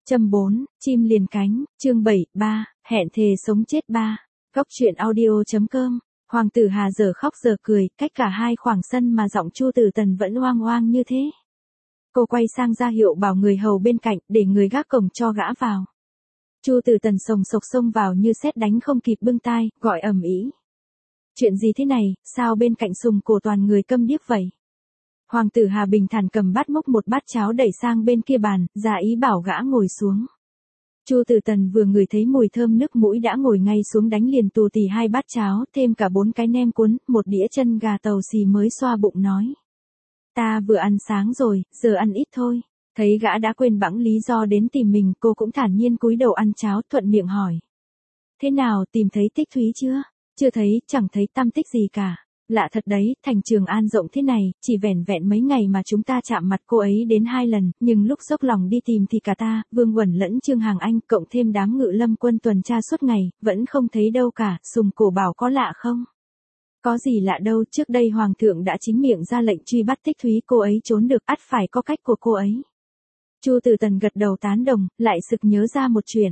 Châm 4, chim liền cánh, chương 7, 3, hẹn thề sống chết 3. Góc truyện audio.com. Hoàng tử Hà giờ khóc giờ cười, cách cả hai khoảng sân mà giọng Chu Tử Tần vẫn oang oang như thế. Cô quay sang ra hiệu bảo người hầu bên cạnh để người gác cổng cho gã vào. Chu Tử Tần sồng sộc xông vào như sét đánh không kịp bưng tai, gọi ầm ĩ. Chuyện gì thế này, sao bên cạnh Sùng Cổ toàn người câm điếc vậy? Hoàng tử Hà bình thản cầm bát múc một bát cháo đẩy sang bên kia bàn, ra ý bảo gã ngồi xuống. Chu Tử Tần vừa ngửi thấy mùi thơm nước mũi đã ngồi ngay xuống đánh liền tù tì 2 bát cháo, thêm cả 4 cái nem cuốn, 1 đĩa chân gà tàu xì mới xoa bụng nói. Ta vừa ăn sáng rồi, giờ ăn ít thôi. Thấy gã đã quên bẵng lý do đến tìm mình, cô cũng thản nhiên cúi đầu ăn cháo, thuận miệng hỏi. Thế nào, tìm thấy Tích Thúy chưa? Chưa thấy, chẳng thấy tăm tích gì cả. Lạ thật đấy, thành Trường An rộng thế này, chỉ vẻn vẹn mấy ngày mà chúng ta chạm mặt cô ấy đến 2 lần, nhưng lúc dốc lòng đi tìm thì cả ta, Vương Uẩn lẫn Trương Hàng Anh, cộng thêm đám ngự lâm quân tuần tra suốt ngày, vẫn không thấy đâu cả. Sùng Cổ bảo có lạ không? Có gì lạ đâu, trước đây Hoàng thượng đã chính miệng ra lệnh truy bắt Tích Thúy, cô ấy trốn được, ắt phải có cách của cô ấy. Chu Tử Tần gật đầu tán đồng, lại sực nhớ ra một chuyện.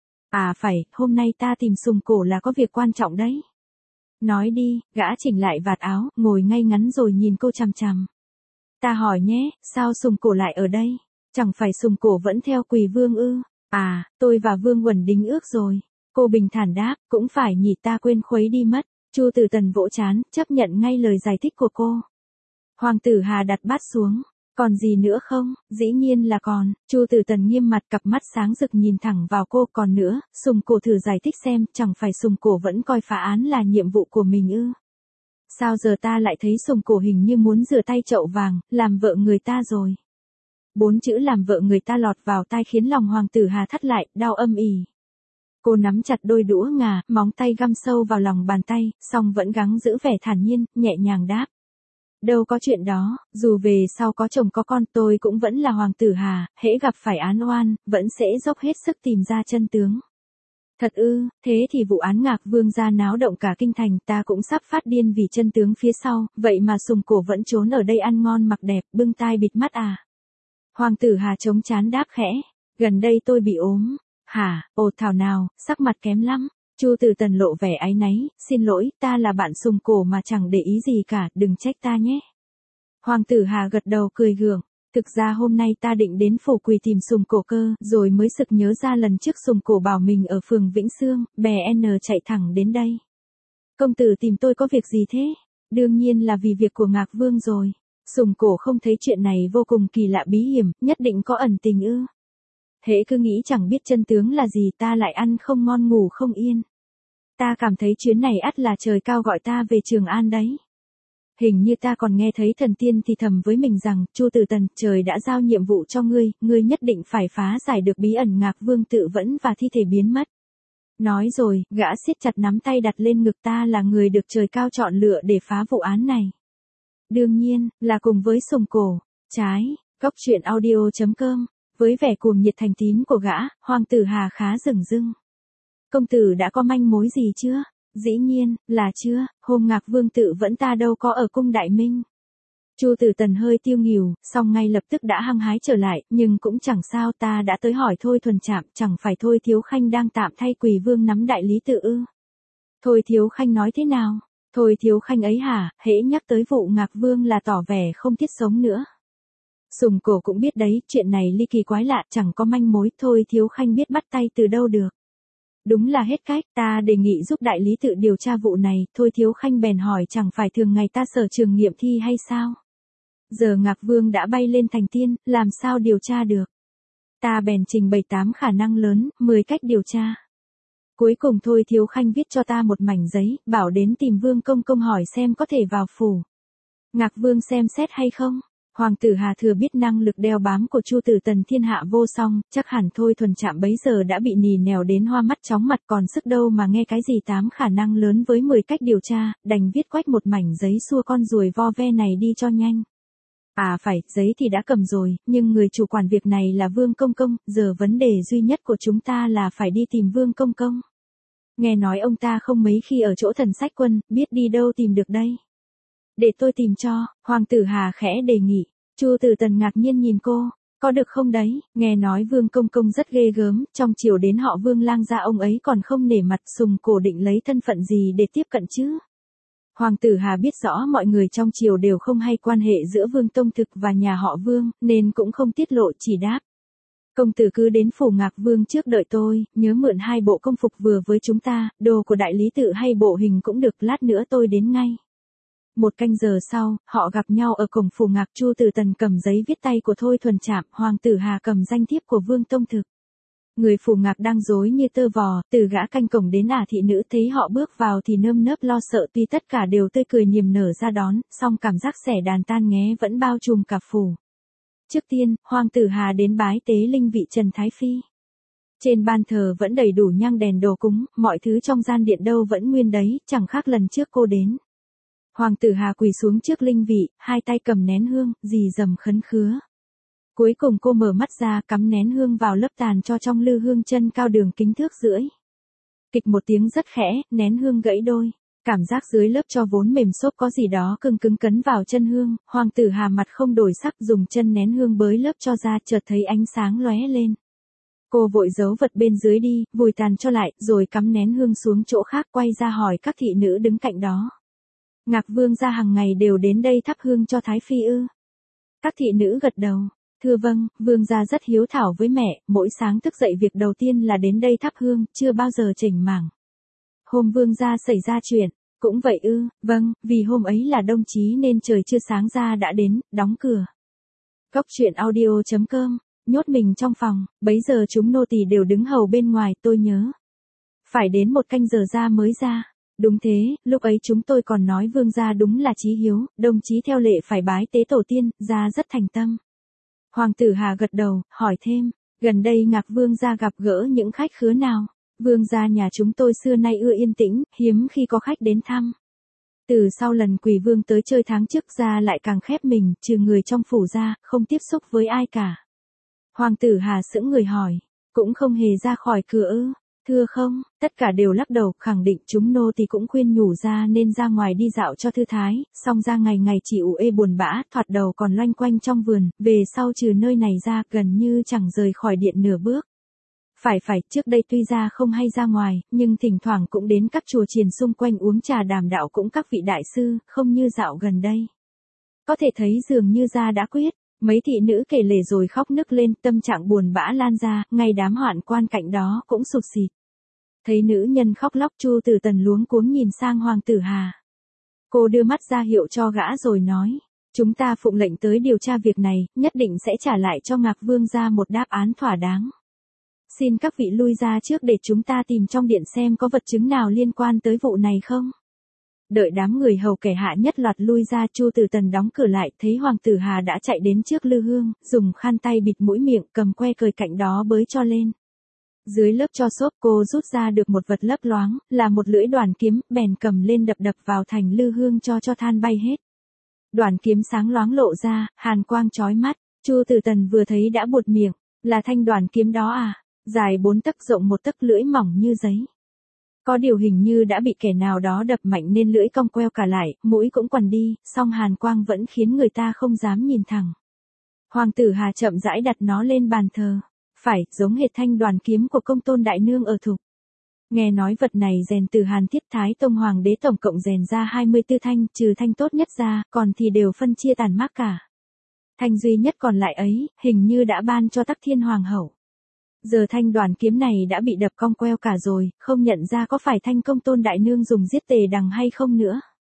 À phải, hôm nay ta tìm Sùng Cổ là có việc quan trọng đấy. Nói đi, gã chỉnh lại vạt áo, ngồi ngay ngắn rồi nhìn cô chằm chằm. Ta hỏi nhé, sao Sùng Cổ lại ở đây? Chẳng phải Sùng Cổ vẫn theo Quỳ Vương ư? À, tôi và Vương Uẩn đính ước rồi. Cô bình thản đáp, cũng phải nhỉ, ta quên khuấy đi mất. Chu Tử Tần vỗ trán, chấp nhận ngay lời giải thích của cô. Hoàng tử Hà đặt bát xuống. Còn gì nữa không? Dĩ nhiên là còn. Chu Tử Tần nghiêm mặt, cặp mắt sáng rực nhìn thẳng vào cô. Còn nữa, Sùng Cổ thử giải thích xem, chẳng phải Sùng Cổ vẫn coi phá án là nhiệm vụ của mình ư? Sao giờ ta lại thấy Sùng Cổ hình như muốn rửa tay chậu vàng, làm vợ người ta rồi? 4 chữ làm vợ người ta lọt vào tai khiến lòng Hoàng tử Hà thắt lại, đau âm ỉ. Cô nắm chặt đôi đũa ngà, móng tay găm sâu vào lòng bàn tay, song vẫn gắng giữ vẻ thản nhiên, nhẹ nhàng đáp. Đâu có chuyện đó, dù về sau có chồng có con tôi cũng vẫn là Hoàng tử Hà, hễ gặp phải án oan, vẫn sẽ dốc hết sức tìm ra chân tướng. Thật ư, thế thì vụ án Ngạc Vương gia náo động cả kinh thành, ta cũng sắp phát điên vì chân tướng phía sau, vậy mà Sùng Cổ vẫn trốn ở đây ăn ngon mặc đẹp, bưng tai bịt mắt à. Hoàng tử Hà chống trán đáp khẽ, gần đây tôi bị ốm. Hả, ồ thảo nào, sắc mặt kém lắm. Chu Tử Tần lộ vẻ áy náy, xin lỗi, ta là bạn Sùng Cổ mà chẳng để ý gì cả, đừng trách ta nhé. Hoàng tử Hà gật đầu cười gượng, thực ra hôm nay ta định đến phủ Quỳ tìm Sùng Cổ cơ, rồi mới sực nhớ ra lần trước Sùng Cổ bảo mình ở phường Vĩnh Sương, bè N chạy thẳng đến đây. Công tử tìm tôi có việc gì thế? Đương nhiên là vì việc của Ngạc Vương rồi. Sùng Cổ không thấy chuyện này vô cùng kỳ lạ bí hiểm, nhất định có ẩn tình ư? Hễ cứ nghĩ chẳng biết chân tướng là gì ta lại ăn không ngon ngủ không yên. Ta cảm thấy chuyến này ắt là trời cao gọi ta về Trường An đấy. Hình như ta còn nghe thấy thần tiên thì thầm với mình rằng, Chu Tử Tần, trời đã giao nhiệm vụ cho ngươi nhất định phải phá giải được bí ẩn Ngạc Vương tự vẫn và thi thể biến mất. Nói rồi, gã siết chặt nắm tay đặt lên ngực, ta là người được trời cao chọn lựa để phá vụ án này. Đương nhiên, là cùng với Sùng Cổ. Trái, góc truyện audio.com. Với vẻ cuồng nhiệt thành tín của gã, Hoàng tử Hà khá dửng dưng. Công tử đã có manh mối gì chưa? Dĩ nhiên, là chưa, hôm Ngạc Vương tự vẫn ta đâu có ở cung Đại Minh. Chu Tử Tần hơi tiêu nghỉu, song ngay lập tức đã hăng hái trở lại, nhưng cũng chẳng sao, ta đã tới hỏi Thôi Thuần Trạm, chẳng phải Thôi Thiếu Khanh đang tạm thay Quỳ Vương nắm đại lý tự ư? Thôi Thiếu Khanh nói thế nào? Thôi Thiếu Khanh ấy hả, hễ nhắc tới vụ Ngạc Vương là tỏ vẻ không thiết sống nữa. Sùng Cổ cũng biết đấy, chuyện này ly kỳ quái lạ, chẳng có manh mối, Thôi Thiếu Khanh biết bắt tay từ đâu được. Đúng là hết cách, ta đề nghị giúp đại lý tự điều tra vụ này, Thôi Thiếu Khanh bèn hỏi chẳng phải thường ngày ta sở trường nghiệm thi hay sao? Giờ Ngạc Vương đã bay lên thành tiên, làm sao điều tra được? Ta bèn trình bày 8 khả năng lớn, 10 cách điều tra. Cuối cùng Thôi Thiếu Khanh viết cho ta một mảnh giấy, bảo đến tìm Vương Công Công hỏi xem có thể vào phủ Ngạc Vương xem xét hay không. Hoàng tử Hà thừa biết năng lực đeo bám của Chu Tử Tần thiên hạ vô song, chắc hẳn Thôi Thuần Trạm bấy giờ đã bị nì nèo đến hoa mắt chóng mặt, còn sức đâu mà nghe cái gì 8 khả năng lớn với 10 cách điều tra, đành viết quách một mảnh giấy xua con ruồi vo ve này đi cho nhanh. À phải, giấy thì đã cầm rồi, nhưng người chủ quản việc này là Vương Công Công, giờ vấn đề duy nhất của chúng ta là phải đi tìm Vương Công Công. Nghe nói ông ta không mấy khi ở chỗ Thần Sách Quân, biết đi đâu tìm được đây. Để tôi tìm cho, Hoàng tử Hà khẽ đề nghị. Chu Tử Tần ngạc nhiên nhìn cô. Có được không đấy, nghe nói Vương Công Công rất ghê gớm, trong triều đến họ Vương lang gia ông ấy còn không nể mặt sùng cổ định lấy thân phận gì để tiếp cận chứ. Hoàng tử Hà biết rõ mọi người trong triều đều không hay quan hệ giữa Vương Tông Thực và nhà họ Vương, nên cũng không tiết lộ, chỉ đáp. Công tử cứ đến phủ Ngạc Vương trước đợi tôi, nhớ mượn 2 bộ công phục vừa với chúng ta, đồ của đại lý tự hay bộ hình cũng được, lát nữa tôi đến ngay. 1 canh giờ sau, họ gặp nhau ở cổng phủ Ngạc. Chu Từ Tần cầm giấy viết tay của Thôi Thuần Trạm, Hoàng tử Hà cầm danh thiếp của Vương Tông Thực. Người phủ Ngạc đang rối như tơ vò, từ gã canh cổng đến thị nữ thấy họ bước vào thì nơm nớp lo sợ, tuy tất cả đều tươi cười niềm nở ra đón, song cảm giác xẻ đàn tan nghé vẫn bao trùm cả phủ. Trước tiên, Hoàng tử Hà đến bái tế linh vị Trần Thái Phi. Trên ban thờ vẫn đầy đủ nhang đèn đồ cúng, mọi thứ trong gian điện đâu vẫn nguyên đấy, chẳng khác lần trước cô đến. Hoàng tử Hà quỳ xuống trước linh vị, 2 tay cầm nén hương, rì rầm khấn khứa. Cuối cùng cô mở mắt ra, cắm nén hương vào lớp tàn cho trong lư hương chân cao đường kính thước rưỡi. Kịch một tiếng rất khẽ, nén hương gãy đôi. Cảm giác dưới lớp cho vốn mềm xốp có gì đó cứng cứng cấn vào chân hương, Hoàng tử Hà mặt không đổi sắc dùng chân nén hương bới lớp cho ra, chợt thấy ánh sáng lóe lên. Cô vội giấu vật bên dưới đi, vùi tàn cho lại, rồi cắm nén hương xuống chỗ khác, quay ra hỏi các thị nữ đứng cạnh đó. Ngạc Vương gia hàng ngày đều đến đây thắp hương cho Thái Phi ư? Các thị nữ gật đầu. Thưa vâng, Vương gia rất hiếu thảo với mẹ, mỗi sáng thức dậy việc đầu tiên là đến đây thắp hương, chưa bao giờ chểnh mảng. Hôm Vương gia xảy ra chuyện, cũng vậy ư? Vâng, vì hôm ấy là đông chí nên trời chưa sáng ra đã đến, đóng cửa. Cốc truyện audio.com, nhốt mình trong phòng, bấy giờ chúng nô tỳ đều đứng hầu bên ngoài, tôi nhớ. Phải đến 1 canh giờ ra mới ra. Đúng thế, lúc ấy chúng tôi còn nói Vương gia đúng là chí hiếu, đồng chí theo lệ phải bái tế tổ tiên, gia rất thành tâm. Hoàng tử Hà gật đầu, hỏi thêm, gần đây Ngạc Vương gia gặp gỡ những khách khứa nào? Vương gia nhà chúng tôi xưa nay ưa yên tĩnh, hiếm khi có khách đến thăm. Từ sau lần Quỳ Vương tới chơi tháng trước ra lại càng khép mình, trừ người trong phủ ra, không tiếp xúc với ai cả. Hoàng tử Hà sững người hỏi, cũng không hề ra khỏi cửa ư? Thưa không, tất cả đều lắc đầu, khẳng định chúng nô thì cũng khuyên nhủ ra nên ra ngoài đi dạo cho thư thái, song ra ngày ngày chỉ ủ ê buồn bã, thoạt đầu còn loanh quanh trong vườn, về sau trừ nơi này ra gần như chẳng rời khỏi điện nửa bước. Phải, trước đây tuy ra không hay ra ngoài, nhưng thỉnh thoảng cũng đến các chùa chiền xung quanh uống trà đàm đạo cũng các vị đại sư, không như dạo gần đây. Có thể thấy dường như ra đã quyết. Mấy thị nữ kể lể rồi khóc nức lên, tâm trạng buồn bã lan ra, ngay đám hoạn quan cạnh đó cũng sụt sịt. Thấy nữ nhân khóc lóc, Chu Từ Tần luống cuống nhìn sang Hoàng tử Hà. Cô đưa mắt ra hiệu cho gã rồi nói, chúng ta phụng lệnh tới điều tra việc này, nhất định sẽ trả lại cho Ngạc Vương gia một đáp án thỏa đáng. Xin các vị lui ra trước để chúng ta tìm trong điện xem có vật chứng nào liên quan tới vụ này không. Đợi đám người hầu kẻ hạ nhất loạt lui ra, Chu Từ Tần đóng cửa lại, thấy Hoàng tử Hà đã chạy đến trước lư hương, dùng khăn tay bịt mũi miệng, cầm que cời cạnh đó bới cho lên. Dưới lớp tro xốp cô rút ra được một vật lấp loáng, là một lưỡi đoản kiếm, bèn cầm lên đập vào thành lư hương cho than bay hết. Đoản kiếm sáng loáng lộ ra, hàn quang chói mắt, Chu Từ Tần vừa thấy đã buột miệng, là thanh đoản kiếm đó à, dài 4 tấc rộng 1 tấc, lưỡi mỏng như giấy. Có điều hình như đã bị kẻ nào đó đập mạnh nên lưỡi cong queo cả lại, mũi cũng quằn đi, song hàn quang vẫn khiến người ta không dám nhìn thẳng. Hoàng tử Hà chậm rãi đặt nó lên bàn thờ. Phải, giống hệt thanh đoản kiếm của Công Tôn đại nương ở Thục. Nghe nói vật này rèn từ Hàn Thiết Thái Tông Hoàng đế tổng cộng rèn ra 24 thanh, trừ thanh tốt nhất ra, còn thì đều phân chia tàn mác cả. Thanh duy nhất còn lại ấy, hình như đã ban cho Tắc Thiên Hoàng hậu. Giờ thanh đoản kiếm này đã bị đập cong queo cả rồi, không nhận ra có phải thanh Công Tôn đại nương dùng giết Tề Đằng hay không nữa.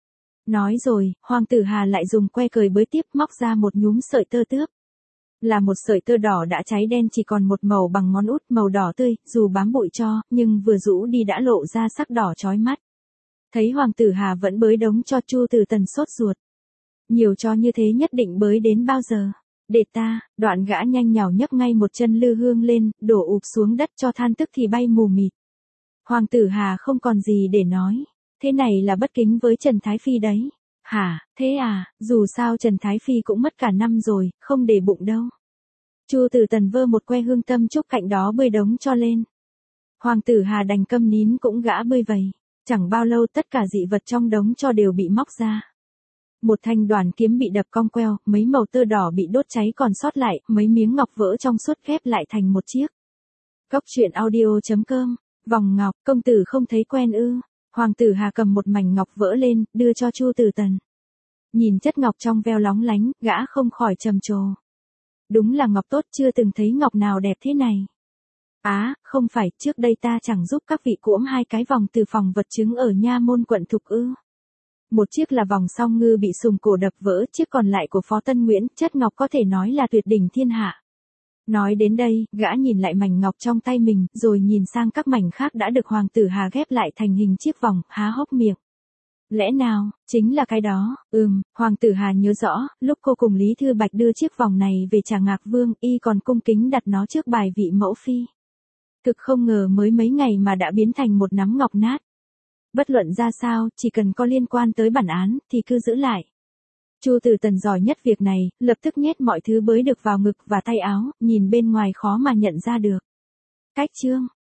Nói rồi, Hoàng tử Hà lại dùng que cời bới tiếp, móc ra một nhúm sợi tơ tước. Là một sợi tơ đỏ đã cháy đen, chỉ còn một màu bằng ngón út, màu đỏ tươi, dù bám bụi tro, nhưng vừa rũ đi đã lộ ra sắc đỏ chói mắt. Thấy Hoàng tử Hà vẫn bới đống cho, Chu Từ Tần sốt ruột. Nhiều cho như thế nhất định bới đến bao giờ? Để ta, đoạn gã nhanh nhảu nhấc ngay một chân lư hương lên, đổ ụp xuống đất cho than tức thì bay mù mịt. Hoàng tử Hà không còn gì để nói. Thế này là bất kính với Trần Thái Phi đấy. Hả, thế à, dù sao Trần Thái Phi cũng mất cả năm rồi, không để bụng đâu. Chu Từ Tần vơ một que hương tâm trúc cạnh đó bươi đống cho lên. Hoàng tử Hà đành câm nín cũng gã bươi vầy. Chẳng bao lâu tất cả dị vật trong đống cho đều bị móc ra. Một thanh đoàn kiếm bị đập cong queo, mấy màu tơ đỏ bị đốt cháy còn sót lại, mấy miếng ngọc vỡ trong suốt ghép lại thành một chiếc. Cốc truyện audio.com. Vòng ngọc, công tử không thấy quen ư? Hoàng tử Hà cầm một mảnh ngọc vỡ lên, đưa cho Chu Tử Tần. Nhìn chất ngọc trong veo lóng lánh, gã không khỏi trầm trồ. Đúng là ngọc tốt, chưa từng thấy ngọc nào đẹp thế này. Không phải, trước đây ta chẳng giúp các vị cuỗm 2 cái vòng từ phòng vật chứng ở Nha Môn quận Thục ư? Một chiếc là vòng song ngư bị sùng cổ đập vỡ, chiếc còn lại của Phó Tân Nguyễn, chất ngọc có thể nói là tuyệt đỉnh thiên hạ. Nói đến đây, gã nhìn lại mảnh ngọc trong tay mình, rồi nhìn sang các mảnh khác đã được Hoàng tử Hà ghép lại thành hình chiếc vòng, há hốc miệng. Lẽ nào, chính là cái đó? Hoàng tử Hà nhớ rõ, lúc cô cùng Lý Thư Bạch đưa chiếc vòng này về trả Ngạc Vương, y còn cung kính đặt nó trước bài vị mẫu phi. Thực không ngờ mới mấy ngày mà đã biến thành một nắm ngọc nát. Bất luận ra sao, chỉ cần có liên quan tới bản án, thì cứ giữ lại. Chu Tử Tần giỏi nhất việc này, lập tức nhét mọi thứ bới được vào ngực và tay áo, nhìn bên ngoài khó mà nhận ra được. Cách chương